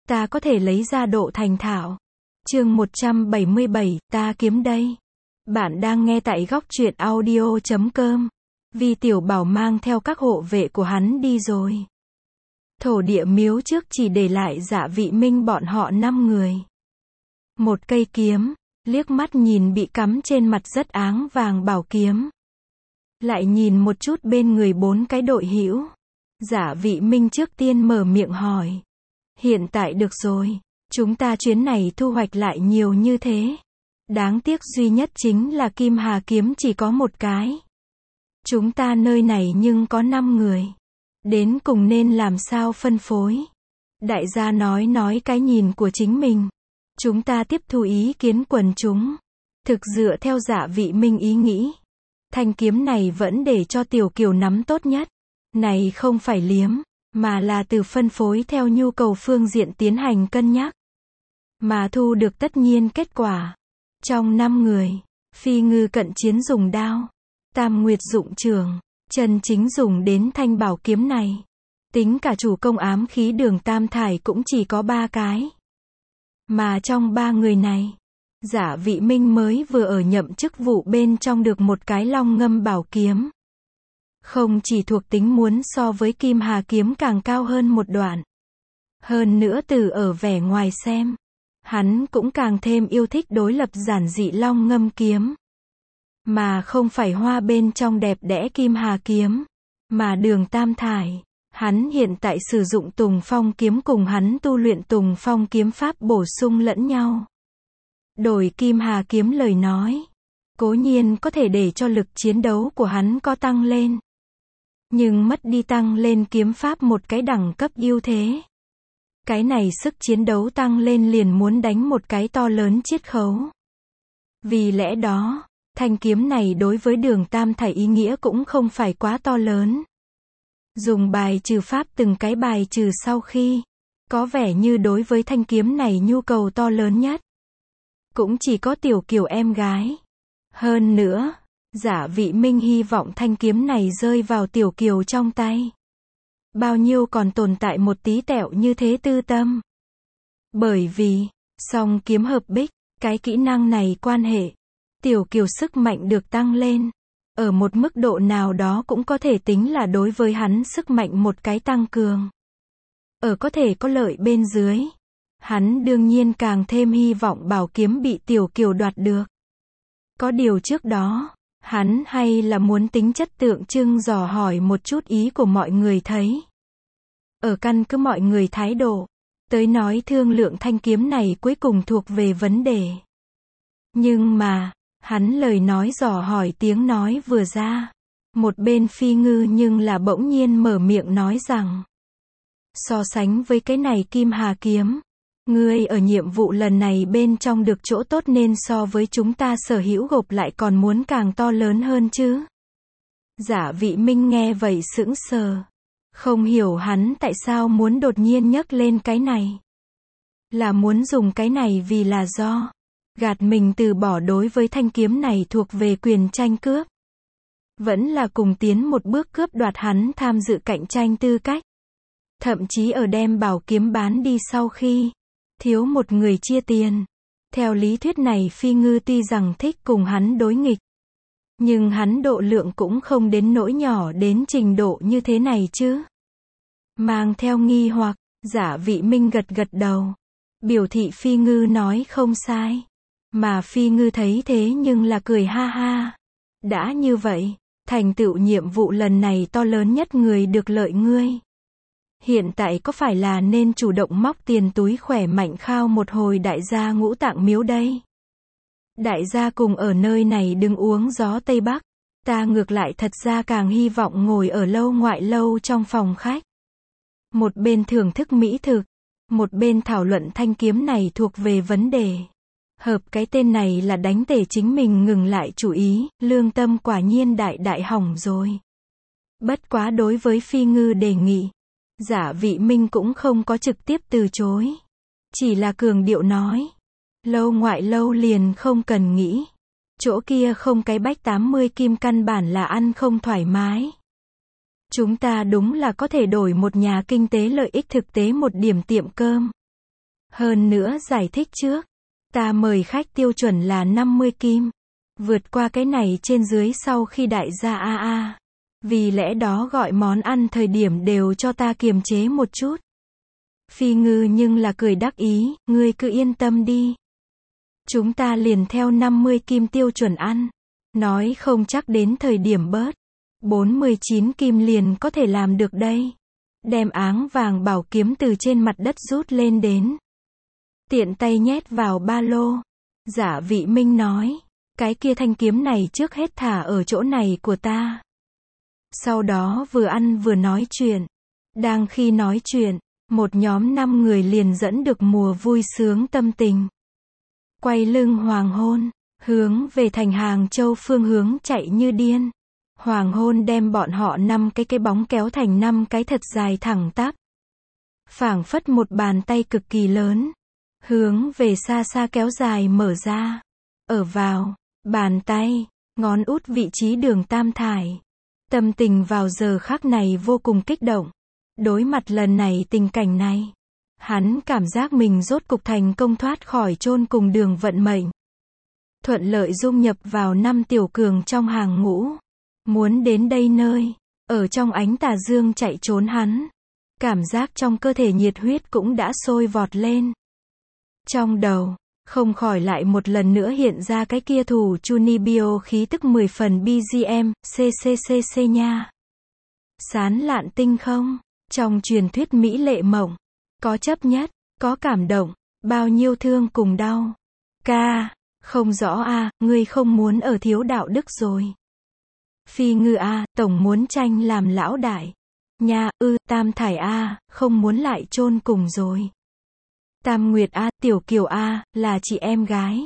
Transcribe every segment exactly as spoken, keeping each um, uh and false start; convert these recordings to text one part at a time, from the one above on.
ta có thể lấy ra độ thành thạo. Chương một trăm bảy mươi bảy, ta kiếm đây. Bạn đang nghe tại góc truyện audio chấm com. Vì Tiểu Bảo mang theo các hộ vệ của hắn đi rồi. Thổ địa miếu trước chỉ để lại Dạ Vị Minh bọn họ năm người. Một cây kiếm, liếc mắt nhìn bị cắm trên mặt rất áng vàng bảo kiếm. Lại nhìn một chút bên người bốn cái đội hữu. Dạ Vị Minh trước tiên mở miệng hỏi. Hiện tại được rồi, chúng ta chuyến này thu hoạch lại nhiều như thế. Đáng tiếc duy nhất chính là Kim Hà kiếm chỉ có một cái. Chúng ta nơi này nhưng có năm người. Đến cùng nên làm sao phân phối. Đại gia nói nói cái nhìn của chính mình. Chúng ta tiếp thu ý kiến quần chúng. Thực dựa theo Dạ Vị Minh ý nghĩ. Thanh kiếm này vẫn để cho Tiểu Kiều nắm tốt nhất. Này không phải liếm, mà là từ phân phối theo nhu cầu phương diện tiến hành cân nhắc. Mà thu được tất nhiên kết quả. Trong năm người, Phi Ngư cận chiến dùng đao. Tam Nguyệt dụng trường, chân chính dùng đến thanh bảo kiếm này. Tính cả chủ công ám khí Đường Tam Thải cũng chỉ có ba cái. Mà trong ba người này, Dạ Vị Minh mới vừa ở nhậm chức vụ bên trong được một cái long ngâm bảo kiếm. Không chỉ thuộc tính muốn so với Kim Hà kiếm càng cao hơn một đoạn. Hơn nữa từ ở vẻ ngoài xem, hắn cũng càng thêm yêu thích đối lập giản dị long ngâm kiếm. Mà không phải hoa bên trong đẹp đẽ Kim Hà kiếm, mà Đường Tam Thải. Hắn hiện tại sử dụng Tùng Phong kiếm cùng hắn tu luyện Tùng Phong kiếm pháp bổ sung lẫn nhau. Đổi Kim Hà kiếm lời nói, cố nhiên có thể để cho lực chiến đấu của hắn có tăng lên. Nhưng mất đi tăng lên kiếm pháp một cái đẳng cấp ưu thế. Cái này sức chiến đấu tăng lên liền muốn đánh một cái to lớn chiết khấu. Vì lẽ đó, thanh kiếm này đối với Đường Tam Thải ý nghĩa cũng không phải quá to lớn. Dùng bài trừ pháp từng cái bài trừ sau khi, có vẻ như đối với thanh kiếm này nhu cầu to lớn nhất. Cũng chỉ có Tiểu Kiều em gái. Hơn nữa, Dạ Vị Minh hy vọng thanh kiếm này rơi vào Tiểu Kiều trong tay. Bao nhiêu còn tồn tại một tí tẹo như thế tư tâm. Bởi vì, song kiếm hợp bích, cái kỹ năng này quan hệ. Tiểu Kiều sức mạnh được tăng lên. Ở một mức độ nào đó cũng có thể tính là đối với hắn sức mạnh một cái tăng cường. Ở có thể có lợi bên dưới. Hắn đương nhiên càng thêm hy vọng bảo kiếm bị Tiểu Kiều đoạt được. Có điều trước đó, hắn hay là muốn tính chất tượng trưng dò hỏi một chút ý của mọi người thấy. Ở căn cứ mọi người thái độ, tới nói thương lượng thanh kiếm này cuối cùng thuộc về vấn đề. Nhưng mà, hắn lời nói dò hỏi tiếng nói vừa ra. Một bên Phi Ngư nhưng là bỗng nhiên mở miệng nói rằng. So sánh với cái này Kim Hà kiếm. Ngươi ở nhiệm vụ lần này bên trong được chỗ tốt nên so với chúng ta sở hữu gộp lại còn muốn càng to lớn hơn chứ. Dạ Vị Minh nghe vậy sững sờ. Không hiểu hắn tại sao muốn đột nhiên nhấc lên cái này. Là muốn dùng cái này vì là do gạt mình từ bỏ đối với thanh kiếm này thuộc về quyền tranh cướp. Vẫn là cùng tiến một bước cướp đoạt hắn tham dự cạnh tranh tư cách. Thậm chí ở đem bảo kiếm bán đi sau khi thiếu một người chia tiền. Theo lý thuyết này Phi Ngư tuy rằng thích cùng hắn đối nghịch. Nhưng hắn độ lượng cũng không đến nỗi nhỏ đến trình độ như thế này chứ. Mang theo nghi hoặc, Dạ Vị Minh gật gật đầu. Biểu thị Phi Ngư nói không sai. Mà Phi Ngư thấy thế nhưng là cười ha ha. Đã như vậy, thành tựu nhiệm vụ lần này to lớn nhất người được lợi ngươi. Hiện tại có phải là nên chủ động móc tiền túi khỏe mạnh khao một hồi đại gia Ngũ Tạng miếu đây? Đại gia cùng ở nơi này đừng uống gió Tây Bắc. Ta ngược lại thật ra càng hy vọng ngồi ở lâu ngoại lâu trong phòng khách. Một bên thưởng thức mỹ thực, một bên thảo luận thanh kiếm này thuộc về vấn đề. Hợp cái tên này là đánh tể chính mình ngừng lại chủ ý, lương tâm quả nhiên đại đại hỏng rồi. Bất quá đối với Phi Ngư đề nghị, Dạ Vị Minh cũng không có trực tiếp từ chối. Chỉ là cường điệu nói. Lâu ngoại lâu liền không cần nghĩ. Chỗ kia không cái bách tám mươi kim căn bản là ăn không thoải mái. Chúng ta đúng là có thể đổi một nhà kinh tế lợi ích thực tế một điểm tiệm cơm. Hơn nữa giải thích trước, ta mời khách tiêu chuẩn là năm mươi kim. Vượt qua cái này trên dưới sau khi đại gia a a. Vì lẽ đó gọi món ăn thời điểm đều cho ta kiềm chế một chút. Phi Ngư nhưng là cười đắc ý, ngươi cứ yên tâm đi. Chúng ta liền theo năm mươi kim tiêu chuẩn ăn. Nói không chắc đến thời điểm bớt. bốn mươi chín kim liền có thể làm được đây. Đem áng vàng bảo kiếm từ trên mặt đất rút lên đến. Tiện tay nhét vào ba lô. Giả Vị Minh nói, cái kia thanh kiếm này trước hết thả ở chỗ này của ta. Sau đó vừa ăn vừa nói chuyện. Đang khi nói chuyện, một nhóm năm người liền dẫn được mùa vui sướng tâm tình. Quay lưng hoàng hôn, hướng về thành Hàng Châu phương hướng chạy như điên. Hoàng hôn đem bọn họ năm cái cái bóng kéo thành năm cái thật dài thẳng tắp. Phảng phất một bàn tay cực kỳ lớn. Hướng về xa xa kéo dài mở ra. Ở vào, bàn tay, ngón út vị trí đường tam thải. Tâm tình vào giờ khắc này vô cùng kích động. Đối mặt lần này tình cảnh này, hắn cảm giác mình rốt cục thành công thoát khỏi chôn cùng đường vận mệnh. Thuận lợi dung nhập vào năm tiểu cường trong hàng ngũ. Muốn đến đây nơi, ở trong ánh tà dương chạy trốn hắn. Cảm giác trong cơ thể nhiệt huyết cũng đã sôi vọt lên. Trong đầu, không khỏi lại một lần nữa hiện ra cái kia thủ Chunibyo khí tức mười phần bê giê em, ccc nha. Sán lạn tinh không, trong truyền thuyết mỹ lệ mộng, có chấp nhất, có cảm động, bao nhiêu thương cùng đau. Ca, không rõ a, ngươi không muốn ở thiếu đạo đức rồi. Phi Ngư a, tổng muốn tranh làm lão đại. Nha, ư, Tam Thải a, không muốn lại chôn cùng rồi. Tam Nguyệt a, Tiểu Kiều a, là chị em gái.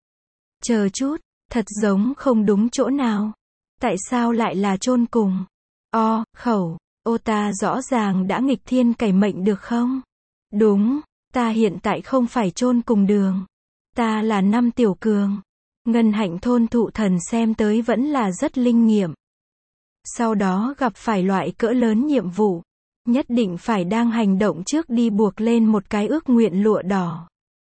Chờ chút, thật giống không đúng chỗ nào. Tại sao lại là chôn cùng? O, khẩu, ô ta rõ ràng đã nghịch thiên cải mệnh được không? Đúng, ta hiện tại không phải chôn cùng đường. Ta là năm tiểu cường. Ngân Hạnh thôn thụ thần xem tới vẫn là rất linh nghiệm. Sau đó gặp phải loại cỡ lớn nhiệm vụ. Nhất định phải đang hành động trước đi buộc lên một cái ước nguyện lụa đỏ.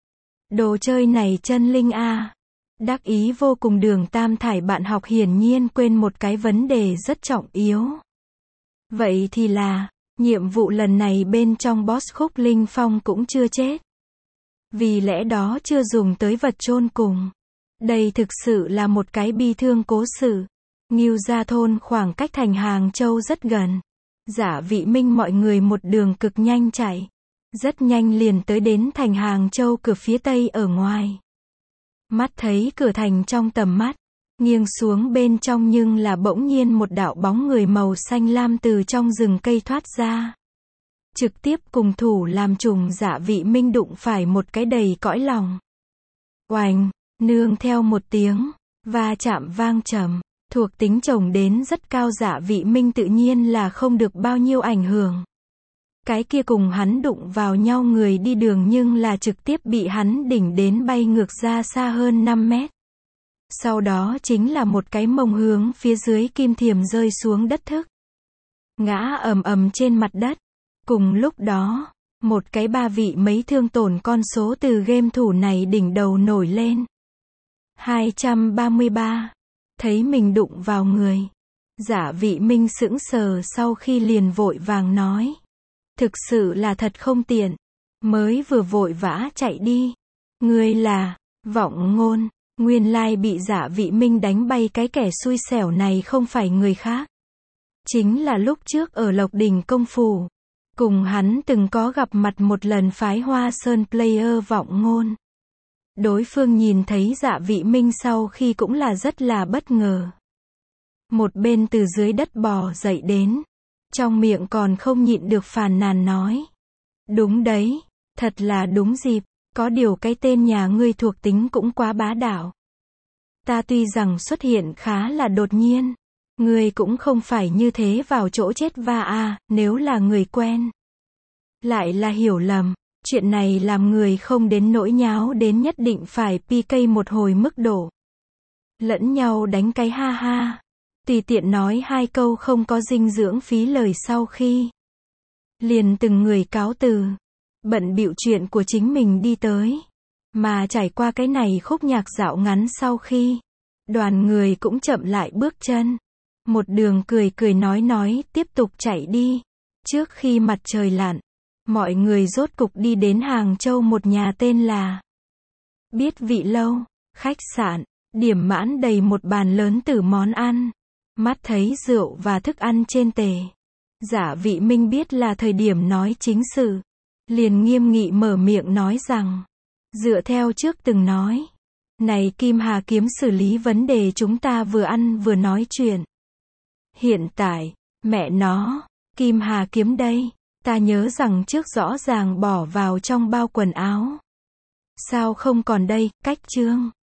Đồ chơi này chân linh a. Đắc ý vô cùng đường Tam Thải bạn học hiển nhiên quên một cái vấn đề rất trọng yếu. Vậy thì là, nhiệm vụ lần này bên trong boss Khúc Linh Phong cũng chưa chết. Vì lẽ đó chưa dùng tới vật chôn cùng. Đây thực sự là một cái bi thương cố sự. Ngưu Gia thôn khoảng cách thành Hàng Châu rất gần. Giả Vị Minh mọi người một đường cực nhanh chạy. Rất nhanh liền tới đến thành Hàng Châu cửa phía tây ở ngoài. Mắt thấy cửa thành trong tầm mắt. Nghiêng xuống bên trong nhưng là bỗng nhiên một đạo bóng người màu xanh lam từ trong rừng cây thoát ra. Trực tiếp cùng thủ làm trùng Giả Vị Minh đụng phải một cái đầy cõi lòng. Oành, nương theo một tiếng, va chạm vang trầm. Thuộc tính chồng đến rất cao Giả Vị Minh tự nhiên là không được bao nhiêu ảnh hưởng. Cái kia cùng hắn đụng vào nhau người đi đường nhưng là trực tiếp bị hắn đỉnh đến bay ngược ra xa hơn năm mét. Sau đó chính là một cái mông hướng phía dưới kim thiềm rơi xuống đất thức. Ngã ầm ầm trên mặt đất. Cùng lúc đó, một cái ba vị mấy thương tổn con số từ game thủ này đỉnh đầu nổi lên. hai trăm ba mươi ba. Thấy mình đụng vào người. Giả Vị Minh sững sờ sau khi liền vội vàng nói. Thực sự là thật không tiện. Mới vừa vội vã chạy đi. Ngươi là, vọng ngôn. Nguyên lai bị Giả Vị Minh đánh bay cái kẻ xui xẻo này không phải người khác. Chính là lúc trước ở Lộc Đỉnh Công Phủ. Cùng hắn từng có gặp mặt một lần phái Hoa Sơn player vọng ngôn. Đối phương nhìn thấy Dạ Vị Minh sau khi cũng là rất là bất ngờ. Một bên từ dưới đất bò dậy đến. Trong miệng còn không nhịn được phàn nàn nói. Đúng đấy, thật là đúng dịp, có điều cái tên nhà ngươi thuộc tính cũng quá bá đạo. Ta tuy rằng xuất hiện khá là đột nhiên. Ngươi cũng không phải như thế vào chỗ chết va a, nếu là người quen. Lại là hiểu lầm. Chuyện này làm người không đến nỗi nháo đến nhất định phải pê ca một hồi mức độ. Lẫn nhau đánh cái ha ha. Tùy tiện nói hai câu không có dinh dưỡng phí lời sau khi. Liền từng người cáo từ. bận bịu chuyện của chính mình đi tới. Mà trải qua cái này khúc nhạc dạo ngắn sau khi, đoàn người cũng chậm lại bước chân. Một đường cười cười nói nói, tiếp tục chạy đi. Trước khi mặt trời lặn, mọi người rốt cục đi đến Hàng Châu một nhà tên là Biết Vị Lâu, khách sạn, điểm mãn đầy một bàn lớn từ món ăn. Mắt thấy rượu và thức ăn trên tề. Giả Vị Minh biết là thời điểm nói chính sự. Liền nghiêm nghị mở miệng nói rằng, dựa theo trước từng nói, này Kim Hà kiếm xử lý vấn đề chúng ta vừa ăn vừa nói chuyện. Hiện tại, mẹ nó, Kim Hà kiếm đây, ta nhớ rằng trước rõ ràng bỏ vào trong bao quần áo. Sao không còn đây, cách trương.